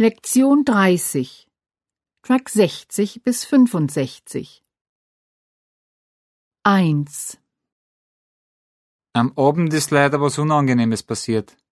Lektion 30 Track 60 bis 65 1. Am Abend ist leider was Unangenehmes passiert.